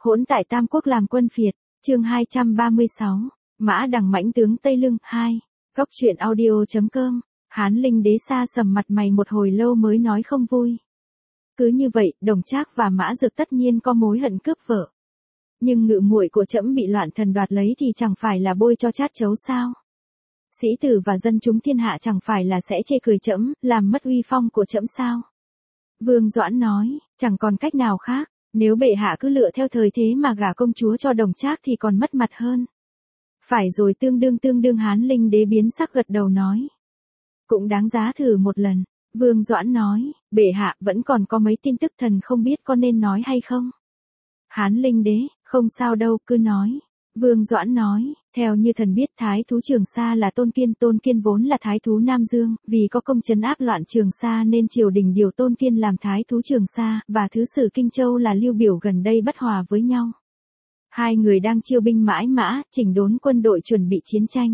Hỗn tại Tam Quốc làm quân phiệt, chương 236, Mã Đằng mãnh tướng Tây Lương 2, góc truyện audio.com, Hán Linh đế xa sầm mặt mày một hồi lâu mới nói không vui. Cứ như vậy, Đồng Trác và Mã Dược tất nhiên có mối hận cướp vợ. Nhưng ngự muội của trẫm bị loạn thần đoạt lấy thì chẳng phải là bôi cho chát chấu sao? Sĩ tử và dân chúng thiên hạ chẳng phải là sẽ chê cười trẫm, làm mất uy phong của trẫm sao? Vương Doãn nói, chẳng còn cách nào khác, nếu bệ hạ cứ lựa theo thời thế mà gả công chúa cho Đồng Trác thì còn mất mặt hơn. Phải rồi, tương đương Hán Linh đế biến sắc gật đầu nói. Cũng đáng giá thử một lần. Vương Doãn nói, bệ hạ vẫn còn có mấy tin tức thần không biết có nên nói hay không? Hán Linh đế, không sao đâu, cứ nói. Vương Doãn nói, theo như thần biết thái thú Trường Sa là Tôn Kiên vốn là thái thú Nam Dương, vì có công trấn áp loạn Trường Sa nên triều đình điều Tôn Kiên làm thái thú Trường Sa, và thứ sử Kinh Châu là Lưu Biểu gần đây bất hòa với nhau. Hai người đang chiêu binh mãi mã, chỉnh đốn quân đội chuẩn bị chiến tranh.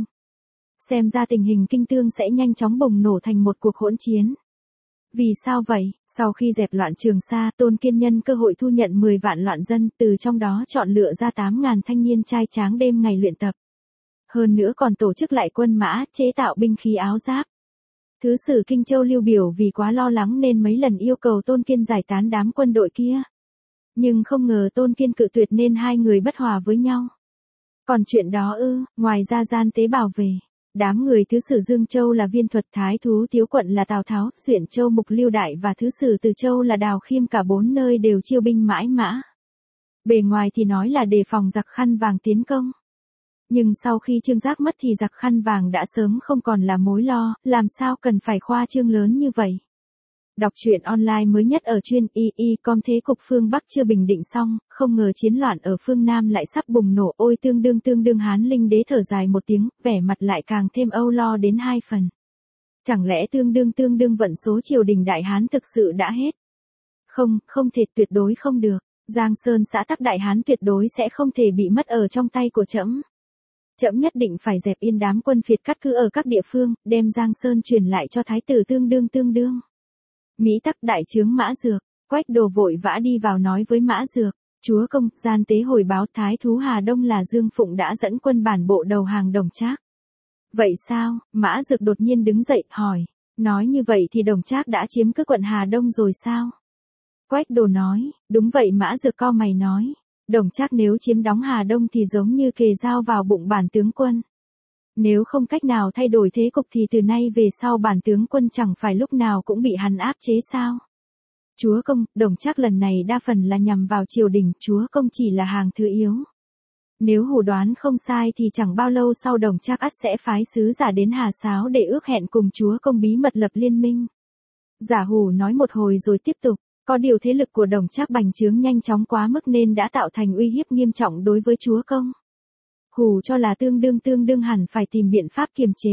Xem ra tình hình kinh tương sẽ nhanh chóng bùng nổ thành một cuộc hỗn chiến. Vì sao vậy? Sau khi dẹp loạn Trường Sa, Tôn Kiên nhân cơ hội thu nhận 10 vạn loạn dân, từ trong đó chọn lựa ra 8.000 thanh niên trai tráng đêm ngày luyện tập. Hơn nữa còn tổ chức lại quân mã, chế tạo binh khí áo giáp. Thứ sử Kinh Châu Lưu Biểu vì quá lo lắng nên mấy lần yêu cầu Tôn Kiên giải tán đám quân đội kia. Nhưng không ngờ Tôn Kiên cự tuyệt nên hai người bất hòa với nhau. Còn chuyện đó ngoài ra gian tế bảo về. Đám người thứ sử Dương Châu là Viên Thuật, thái thú Tiếu Quận là Tào Tháo, Duyện Châu Mục Lưu Đại và thứ sử Từ Châu là Đào Khiêm, cả bốn nơi đều chiêu binh mãi mã. Bề ngoài thì nói là đề phòng giặc khăn vàng tiến công. Nhưng sau khi Trương Giác mất thì giặc khăn vàng đã sớm không còn là mối lo, làm sao cần phải khoa trương lớn như vậy. Đọc truyện online mới nhất ở chuyên com. Thế cục phương Bắc chưa bình định xong, không ngờ chiến loạn ở phương Nam lại sắp bùng nổ. Ôi tương đương Hán Linh đế thở dài một tiếng, vẻ mặt lại càng thêm âu lo đến 2 phần. Chẳng lẽ tương đương vận số triều đình Đại Hán thực sự đã hết? Không thể, tuyệt đối không được. Giang Sơn xã tắc Đại Hán tuyệt đối sẽ không thể bị mất ở trong tay của trẫm. Trẫm nhất định phải dẹp yên đám quân phiệt cắt cứ ở các địa phương, đem Giang Sơn truyền lại cho thái tử tương đương. Mỹ Tắc đại trướng Mã Dược, Quách Đồ vội vã đi vào nói với Mã Dược, chúa công, gian tế hồi báo thái thú Hà Đông là Dương Phụng đã dẫn quân bản bộ đầu hàng Đồng Trác. Vậy sao? Mã Dược đột nhiên đứng dậy, hỏi, nói như vậy thì Đồng Trác đã chiếm cứ quận Hà Đông rồi sao? Quách Đồ nói, đúng vậy. Mã Dược cau mày nói, Đồng Trác nếu chiếm đóng Hà Đông thì giống như kề dao vào bụng bản tướng quân. Nếu không cách nào thay đổi thế cục thì từ nay về sau bản tướng quân chẳng phải lúc nào cũng bị hắn áp chế sao? Chúa công, Đồng Trác lần này đa phần là nhằm vào triều đình, chúa công chỉ là hàng thứ yếu. Nếu hù đoán không sai thì chẳng bao lâu sau Đồng Trác ắt sẽ phái sứ giả đến Hà Sáo để ước hẹn cùng chúa công bí mật lập liên minh. Giả Hủ nói một hồi rồi tiếp tục, có điều thế lực của Đồng Trác bành trướng nhanh chóng quá mức nên đã tạo thành uy hiếp nghiêm trọng đối với chúa công. Hủ cho là tương đương hẳn phải tìm biện pháp kiềm chế.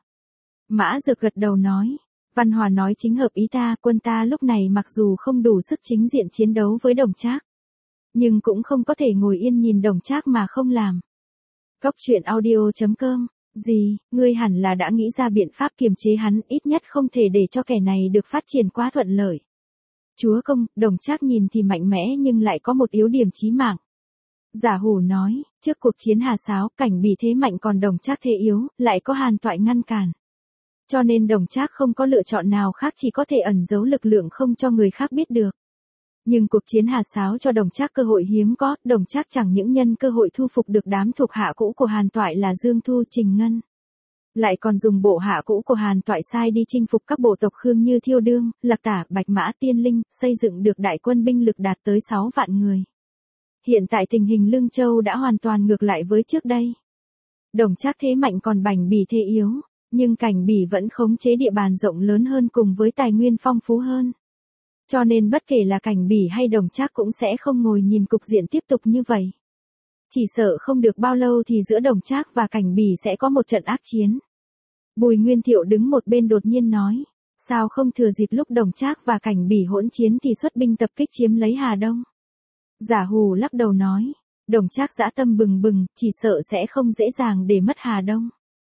Mã Dược gật đầu nói, Văn Hòa nói chính hợp ý ta, quân ta lúc này mặc dù không đủ sức chính diện chiến đấu với Đồng Trác, nhưng cũng không có thể ngồi yên nhìn Đồng Trác mà không làm. Góc truyện audio.com, gì, ngươi hẳn là đã nghĩ ra biện pháp kiềm chế hắn, ít nhất không thể để cho kẻ này được phát triển quá thuận lợi. Chúa công, Đồng Trác nhìn thì mạnh mẽ nhưng lại có một yếu điểm chí mạng. Giả Hủ nói, trước cuộc chiến Hà Sáo, Cảnh Bỉ thế mạnh còn Đồng Trác thế yếu, lại có Hàn Toại ngăn cản. Cho nên Đồng Trác không có lựa chọn nào khác, chỉ có thể ẩn giấu lực lượng không cho người khác biết được. Nhưng cuộc chiến Hà Sáo cho Đồng Trác cơ hội hiếm có, Đồng Trác chẳng những nhân cơ hội thu phục được đám thuộc hạ cũ của Hàn Toại là Dương Thu, Trình Ngân. Lại còn dùng bộ hạ cũ của Hàn Toại sai đi chinh phục các bộ tộc Khương như Thiêu Đương, Lạc Tả, Bạch Mã, Tiên Linh, xây dựng được đại quân binh lực đạt tới 6 vạn người. Hiện tại tình hình Lương Châu đã hoàn toàn ngược lại với trước đây. Đồng Trác thế mạnh còn Cảnh Bỉ thế yếu, nhưng Cảnh Bỉ vẫn khống chế địa bàn rộng lớn hơn cùng với tài nguyên phong phú hơn. Cho nên bất kể là Cảnh Bỉ hay Đồng Trác cũng sẽ không ngồi nhìn cục diện tiếp tục như vậy. Chỉ sợ không được bao lâu thì giữa Đồng Trác và Cảnh Bỉ sẽ có một trận ác chiến. Bùi Nguyên Thiệu đứng một bên đột nhiên nói, sao không thừa dịp lúc Đồng Trác và Cảnh Bỉ hỗn chiến thì xuất binh tập kích chiếm lấy Hà Đông? Giả Hủ lắc đầu nói, Đồng Trác dã tâm bừng bừng, chỉ sợ sẽ không dễ dàng để mất Hà Đông.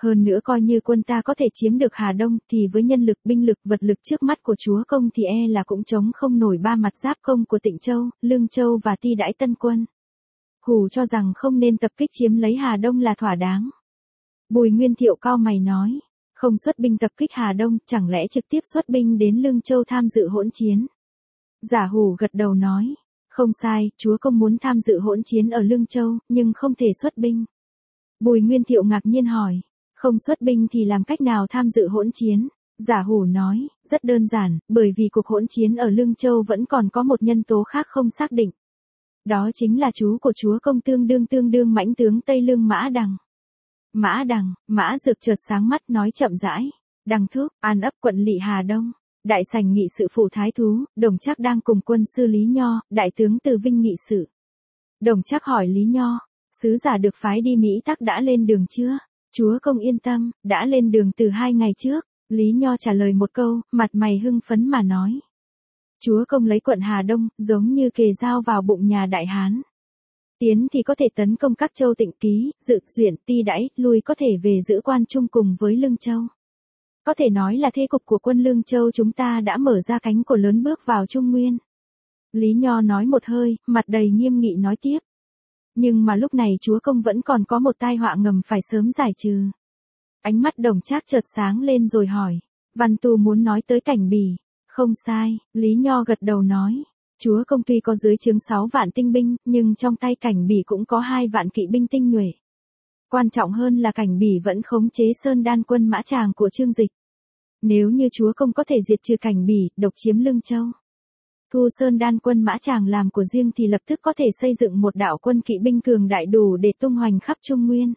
Hơn nữa coi như quân ta có thể chiếm được Hà Đông thì với nhân lực, binh lực, vật lực trước mắt của chúa công thì e là cũng chống không nổi ba mặt giáp công của Tịnh Châu, Lương Châu và Ti Đãi Tân Quân. Hù cho rằng không nên tập kích chiếm lấy Hà Đông là thỏa đáng. Bùi Nguyên Thiệu cau mày nói, không xuất binh tập kích Hà Đông, chẳng lẽ trực tiếp xuất binh đến Lương Châu tham dự hỗn chiến. Giả Hủ gật đầu nói, không sai, chúa công muốn tham dự hỗn chiến ở Lương Châu, nhưng không thể xuất binh. Bùi Nguyên Thiệu ngạc nhiên hỏi, không xuất binh thì làm cách nào tham dự hỗn chiến? Giả Hủ nói, rất đơn giản, bởi vì cuộc hỗn chiến ở Lương Châu vẫn còn có một nhân tố khác không xác định. Đó chính là chú của chúa công tương đương mãnh tướng Tây Lương Mã Đằng. Mã Đằng, Mã Dược chợt sáng mắt nói chậm rãi, Đằng thúc, An ấp quận Lỵ Hà Đông. Đại sảnh nghị sự phủ thái thú, Đồng Trác đang cùng quân sư Lý Nho, đại tướng Từ Vinh nghị sự. Đồng Trác hỏi Lý Nho, sứ giả được phái đi Mỹ Tắc đã lên đường chưa? Chúa công yên tâm, đã lên đường từ 2 ngày trước. Lý Nho trả lời một câu, mặt mày hưng phấn mà nói. Chúa công lấy quận Hà Đông, giống như kề dao vào bụng nhà Đại Hán. Tiến thì có thể tấn công các châu Tịnh Ký, Dự, Duyện, Ti Đãi, lui có thể về giữ Quan Trung cùng với Lương Châu. Có thể nói là thế cục của quân Lương Châu chúng ta đã mở ra cánh cửa lớn bước vào Trung Nguyên. Lý Nho nói một hơi, mặt đầy nghiêm nghị nói tiếp. Nhưng mà lúc này chúa công vẫn còn có một tai họa ngầm phải sớm giải trừ. Ánh mắt Đồng Trác chợt sáng lên rồi hỏi, Văn Tu muốn nói tới Cảnh Bỉ. Không sai, Lý Nho gật đầu nói. Chúa công tuy có dưới trướng 6 vạn tinh binh, nhưng trong tay Cảnh Bỉ cũng có 2 vạn kỵ binh tinh nhuệ. Quan trọng hơn là Cảnh Bỉ vẫn khống chế Sơn Đan quân Mã Tràng của Trương Dịch. Nếu như chúa công có thể diệt trừ Cảnh Bỉ, độc chiếm Lương Châu, thu Sơn Đan quân Mã Tràng làm của riêng thì lập tức có thể xây dựng một đạo quân kỵ binh cường đại đủ để tung hoành khắp Trung Nguyên.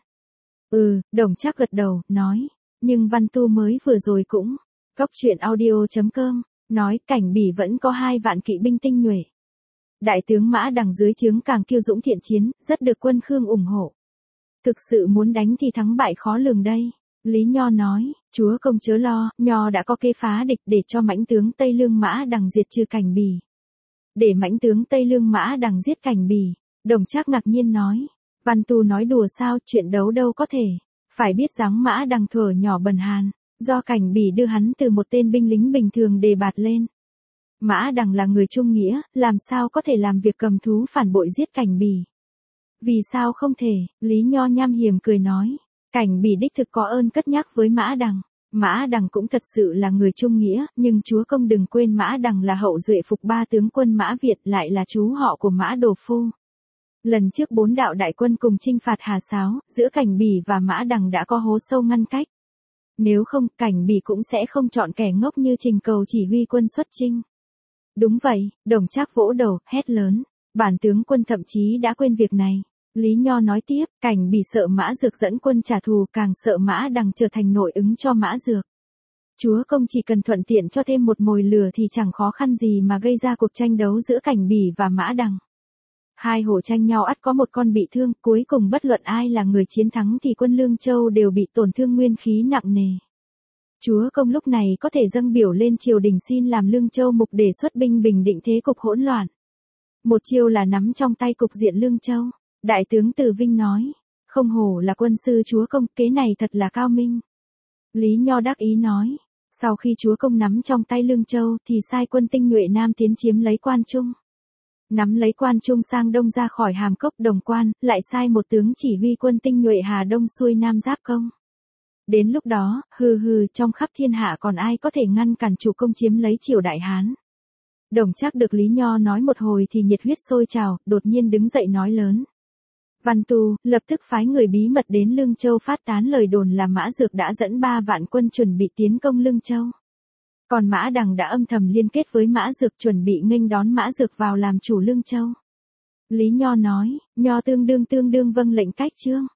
Đồng Trác gật đầu, nói, nhưng Văn Tu mới vừa rồi cũng, Goctruyện.audio.com, nói Cảnh Bỉ vẫn có 2 vạn kỵ binh tinh nhuệ. Đại tướng Mã Đằng dưới trướng càng kiêu dũng thiện chiến, rất được quân Khương ủng hộ. Thực sự muốn đánh thì thắng bại khó lường đây. Lý Nho nói, chúa công chớ lo, Nho đã có kế phá địch để cho mãnh tướng Tây Lương Mã Đằng diệt trừ Cảnh Bỉ. Để mãnh tướng Tây Lương Mã Đằng giết Cảnh Bỉ, Đồng Trác ngạc nhiên nói, Văn Tu nói đùa sao, chuyện đấu đâu có thể. Phải biết rằng Mã Đằng thuở nhỏ bần hàn, do Cảnh Bỉ đưa hắn từ một tên binh lính bình thường đề bạt lên. Mã Đằng là người trung nghĩa, làm sao có thể làm việc cầm thú phản bội giết Cảnh Bỉ. Vì sao không thể, Lý Nho nham hiểm cười nói, Cảnh Bỉ đích thực có ơn cất nhắc với Mã Đằng. Mã Đằng cũng thật sự là người trung nghĩa, nhưng chúa công đừng quên Mã Đằng là hậu duệ phục 3 tướng quân Mã Việt, lại là chú họ của Mã Đồ Phu. Lần trước 4 đạo đại quân cùng chinh phạt Hà Sáo, giữa Cảnh Bỉ và Mã Đằng đã có hố sâu ngăn cách. Nếu không, Cảnh Bỉ cũng sẽ không chọn kẻ ngốc như Trình Cầu chỉ huy quân xuất chinh. Đúng vậy, Đồng Trác vỗ đầu, hét lớn, bản tướng quân thậm chí đã quên việc này. Lý Nho nói tiếp, Cảnh Bỉ sợ Mã Dược dẫn quân trả thù, càng sợ Mã Đằng trở thành nội ứng cho Mã Dược. Chúa công chỉ cần thuận tiện cho thêm một mồi lửa thì chẳng khó khăn gì mà gây ra cuộc tranh đấu giữa Cảnh Bỉ và Mã Đằng. Hai hổ tranh nhau ắt có một con bị thương, cuối cùng bất luận ai là người chiến thắng thì quân Lương Châu đều bị tổn thương nguyên khí nặng nề. Chúa công lúc này có thể dâng biểu lên triều đình xin làm Lương Châu mục để xuất binh bình định thế cục hỗn loạn. Một chiêu là nắm trong tay cục diện Lương Châu. Đại tướng Từ Vinh nói, không hổ là quân sư chúa công, kế này thật là cao minh. Lý Nho đắc ý nói, sau khi chúa công nắm trong tay Lương Châu thì sai quân tinh nhuệ Nam tiến chiếm lấy Quan Trung. Nắm lấy Quan Trung sang đông ra khỏi Hàm Cốc Đồng Quan, lại sai một tướng chỉ huy quân tinh nhuệ Hà Đông xuôi Nam giáp công. Đến lúc đó, trong khắp thiên hạ còn ai có thể ngăn cản chủ công chiếm lấy triều Đại Hán. Đồng Trác được Lý Nho nói một hồi thì nhiệt huyết sôi trào, đột nhiên đứng dậy nói lớn. Văn Tu, lập tức phái người bí mật đến Lương Châu phát tán lời đồn là Mã Dược đã dẫn 3 vạn quân chuẩn bị tiến công Lương Châu. Còn Mã Đằng đã âm thầm liên kết với Mã Dược chuẩn bị nghênh đón Mã Dược vào làm chủ Lương Châu. Lý Nho nói, Nho tương đương vâng lệnh cách chương.